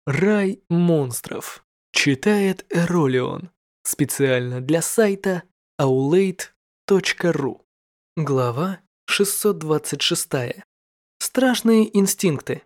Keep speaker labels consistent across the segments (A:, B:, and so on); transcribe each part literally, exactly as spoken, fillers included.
A: Рай монстров. Читает Эролион. Специально для сайта аулейт точка ру. Глава шестьсот двадцать шесть. Страшные инстинкты.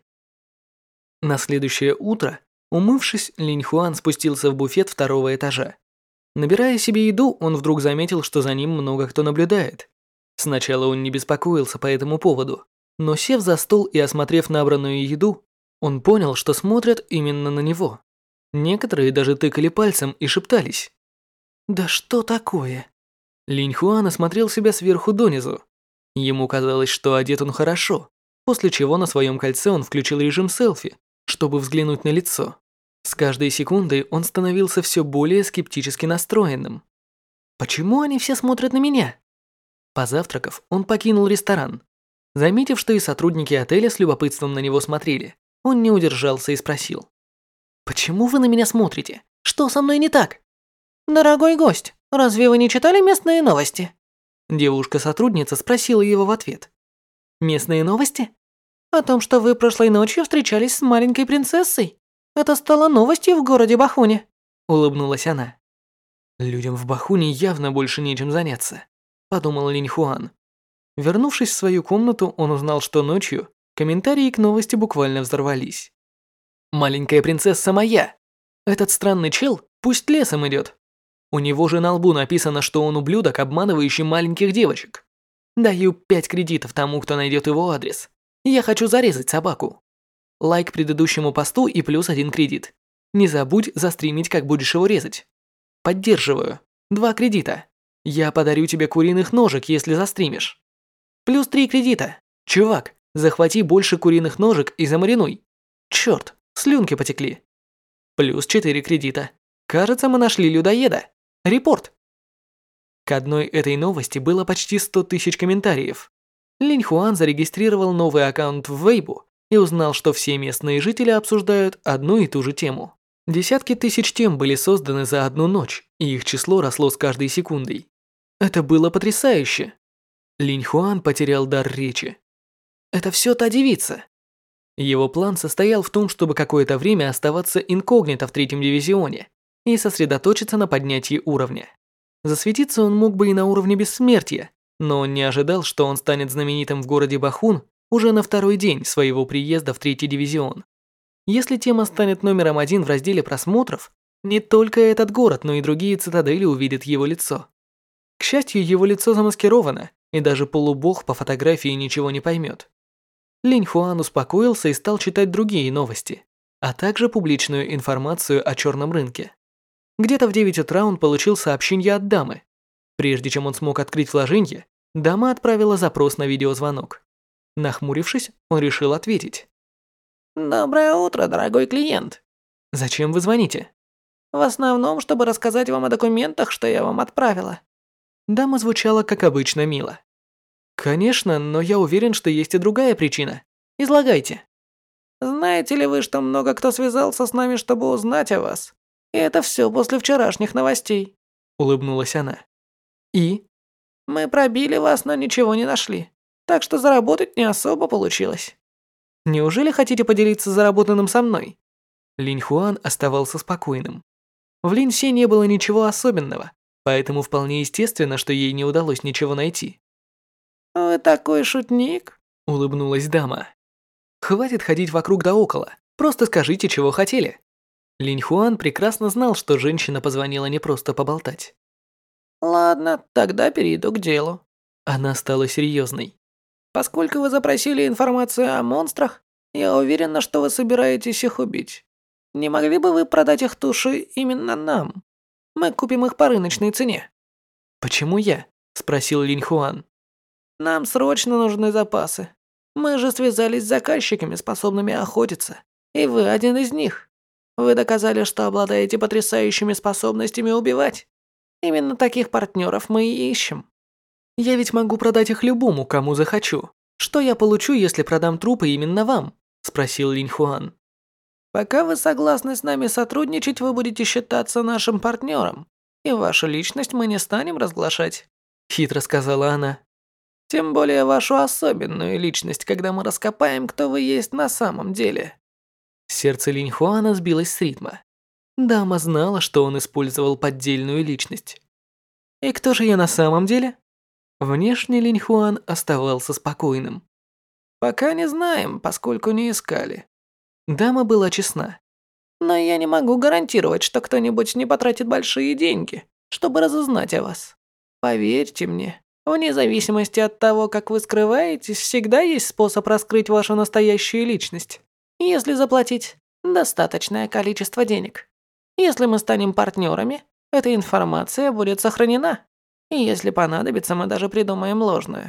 A: На следующее утро, умывшись, Линь Хуан спустился в буфет второго этажа. Набирая себе еду, он вдруг заметил, что за ним много кто наблюдает. Сначала он не беспокоился по этому поводу, но сев за стол и осмотрев набранную еду, он понял, что смотрят именно на него. Некоторые даже тыкали пальцем и шептались. «Да что такое?» Линь Хуан осмотрел себя сверху донизу. Ему казалось, что одет он хорошо, после чего на своем кольце он включил режим селфи, чтобы взглянуть на лицо. С каждой секундой он становился все более скептически настроенным. «Почему они все смотрят на меня?» Позавтракав, он покинул ресторан. Заметив, что и сотрудники отеля с любопытством на него смотрели, он не удержался и спросил. «Почему вы на меня смотрите? Что со мной не так?»
B: «Дорогой гость, разве вы не читали местные новости?»
A: Девушка-сотрудница спросила его в ответ. «Местные новости?»
B: «О том, что вы прошлой ночью встречались с маленькой принцессой. Это стало новостью в городе Бахуне», —
A: улыбнулась она. «Людям в Бахуне явно больше нечем заняться», — подумал Линь Хуан. Вернувшись в свою комнату, он узнал, что ночью комментарии к новости буквально взорвались. «Маленькая принцесса моя! Этот странный чел пусть лесом идет. У него же на лбу написано, что он ублюдок, обманывающий маленьких девочек. Даю пять кредитов тому, кто найдет его адрес. Я хочу зарезать собаку. Лайк предыдущему посту и плюс один кредит. Не забудь застримить, как будешь его резать. Поддерживаю. Два кредита. Я подарю тебе куриных ножек, если застримишь. Плюс три кредита. Чувак, захвати больше куриных ножек и замаринуй. Черт, слюнки потекли. Плюс четыре кредита. Кажется, мы нашли людоеда. Репорт. К одной этой новости было почти сто тысяч комментариев. Линь Хуан зарегистрировал новый аккаунт в Weibo и узнал, что все местные жители обсуждают одну и ту же тему. Десятки тысяч тем были созданы за одну ночь, и их число росло с каждой секундой. Это было потрясающе. Линь Хуан потерял дар речи. Это все та девица. Его план состоял в том, чтобы какое-то время оставаться инкогнито в третьем дивизионе и сосредоточиться на поднятии уровня. Засветиться он мог бы и на уровне бессмертия, но он не ожидал, что он станет знаменитым в городе Бахун уже на второй день своего приезда в третий дивизион. Если тема станет номером один в разделе просмотров, не только этот город, но и другие цитадели увидят его лицо. К счастью, его лицо замаскировано, и даже полубог по фотографии ничего не поймет. Линь Хуан успокоился и стал читать другие новости, а также публичную информацию о черном рынке. Где-то в девять утра он получил сообщение от дамы. Прежде чем он смог открыть вложенье, дама отправила запрос на видеозвонок. Нахмурившись, он решил ответить.
B: «Доброе утро, дорогой клиент.
A: Зачем вы звоните?»
B: В основном, чтобы рассказать вам о документах, что я вам отправила».
A: Дама звучала, как обычно, мило. «Конечно, но я уверен, что есть и другая причина. Излагайте».
B: «Знаете ли вы, что много кто связался с нами, чтобы узнать о вас? И это все после вчерашних новостей»,
A: — улыбнулась она. «И?»
B: «Мы пробили вас, но ничего не нашли, так что заработать не особо получилось».
A: «Неужели хотите поделиться заработанным со мной?» Линь Хуан оставался спокойным. В Линь Се не было ничего особенного, поэтому вполне естественно, что ей не удалось ничего найти.
B: «Вы такой шутник», —
A: улыбнулась дама. «Хватит ходить вокруг да около, просто скажите, чего хотели». Линь Хуан прекрасно знал, что женщина позвонила не просто поболтать.
B: «Ладно, тогда перейду к делу».
A: Она стала серьезной.
B: «Поскольку вы запросили информацию о монстрах, я уверена, что вы собираетесь их убить. Не могли бы вы продать их туши именно нам? Мы купим их по рыночной цене».
A: «Почему я?» – спросил Линь Хуан.
B: «Нам срочно нужны запасы. Мы же связались с заказчиками, способными охотиться, и вы один из них. Вы доказали, что обладаете потрясающими способностями убивать. Именно таких партнеров мы и ищем».
A: «Я ведь могу продать их любому, кому захочу. Что я получу, если продам трупы именно вам?» – спросил Линь Хуан.
B: «Пока вы согласны с нами сотрудничать, вы будете считаться нашим партнером, и вашу личность мы не станем разглашать», –
A: хитро сказала она.
B: «Тем более вашу особенную личность, когда мы раскопаем, кто вы есть на самом деле».
A: Сердце Линьхуана сбилось с ритма. Дама знала, что он использовал поддельную личность. И кто же я на самом деле? Внешне Линьхуан оставался спокойным.
B: Пока не знаем, поскольку не искали.
A: Дама была честна.
B: Но я не могу гарантировать, что кто-нибудь не потратит большие деньги, чтобы разузнать о вас. Поверьте мне, вне зависимости от того, как вы скрываетесь, всегда есть способ раскрыть вашу настоящую личность, если заплатить достаточное количество денег. Если мы станем партнерами, эта информация будет сохранена. И если понадобится, мы даже придумаем ложную.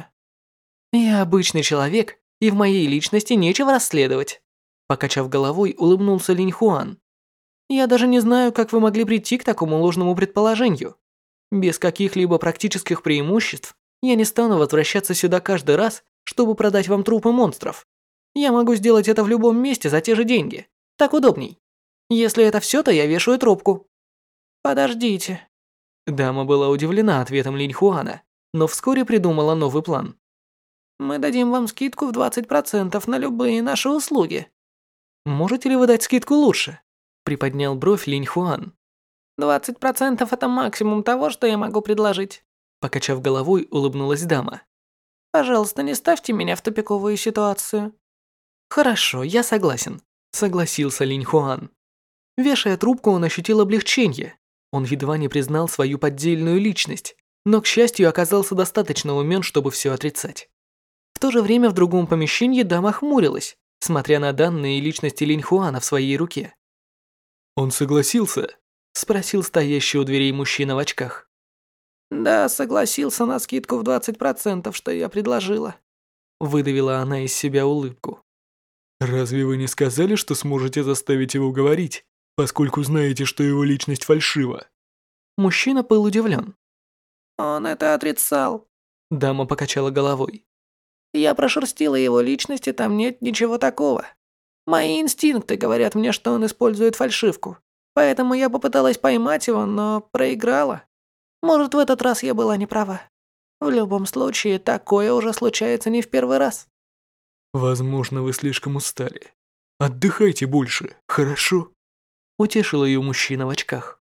A: Я обычный человек, и в моей личности нечего расследовать. Покачав головой, улыбнулся Линьхуан. Я даже не знаю, как вы могли прийти к такому ложному предположению. Без каких-либо практических преимуществ я не стану возвращаться сюда каждый раз, чтобы продать вам трупы монстров. Я могу сделать это в любом месте за те же деньги. Так удобней. Если это все, то я вешаю трубку.
B: Подождите.
A: Дама была удивлена ответом Линьхуана, но вскоре придумала новый план.
B: Мы дадим вам скидку в двадцать процентов на любые наши услуги.
A: Можете ли вы дать скидку лучше? Приподнял бровь Линьхуан.
B: двадцать процентов это максимум того, что я могу предложить.
A: Покачав головой, улыбнулась дама.
B: Пожалуйста, не ставьте меня в тупиковую ситуацию.
A: Хорошо, я согласен, согласился Линьхуан. Вешая трубку, он ощутил облегчение. Он едва не признал свою поддельную личность, но, к счастью, оказался достаточно умен, чтобы все отрицать. В то же время в другом помещении дама хмурилась, смотря на данные личности Линьхуана в своей руке. «Он согласился?» – спросил стоящий у дверей мужчина в очках.
B: «Да, согласился на скидку в двадцать процентов, что я предложила».
A: Выдавила она из себя улыбку.
C: «Разве вы не сказали, что сможете заставить его говорить, поскольку знаете, что его личность фальшива?»
A: Мужчина был удивлен.
B: «Он это отрицал».
A: Дама покачала головой.
B: «Я прошерстила его личность, и там нет ничего такого. Мои инстинкты говорят мне, что он использует фальшивку, поэтому я попыталась поймать его, но проиграла. Может, в этот раз я была не права. В любом случае, такое уже случается не в первый раз».
C: «Возможно, вы слишком устали. Отдыхайте больше, хорошо?»
A: Утешил ее мужчина в очках.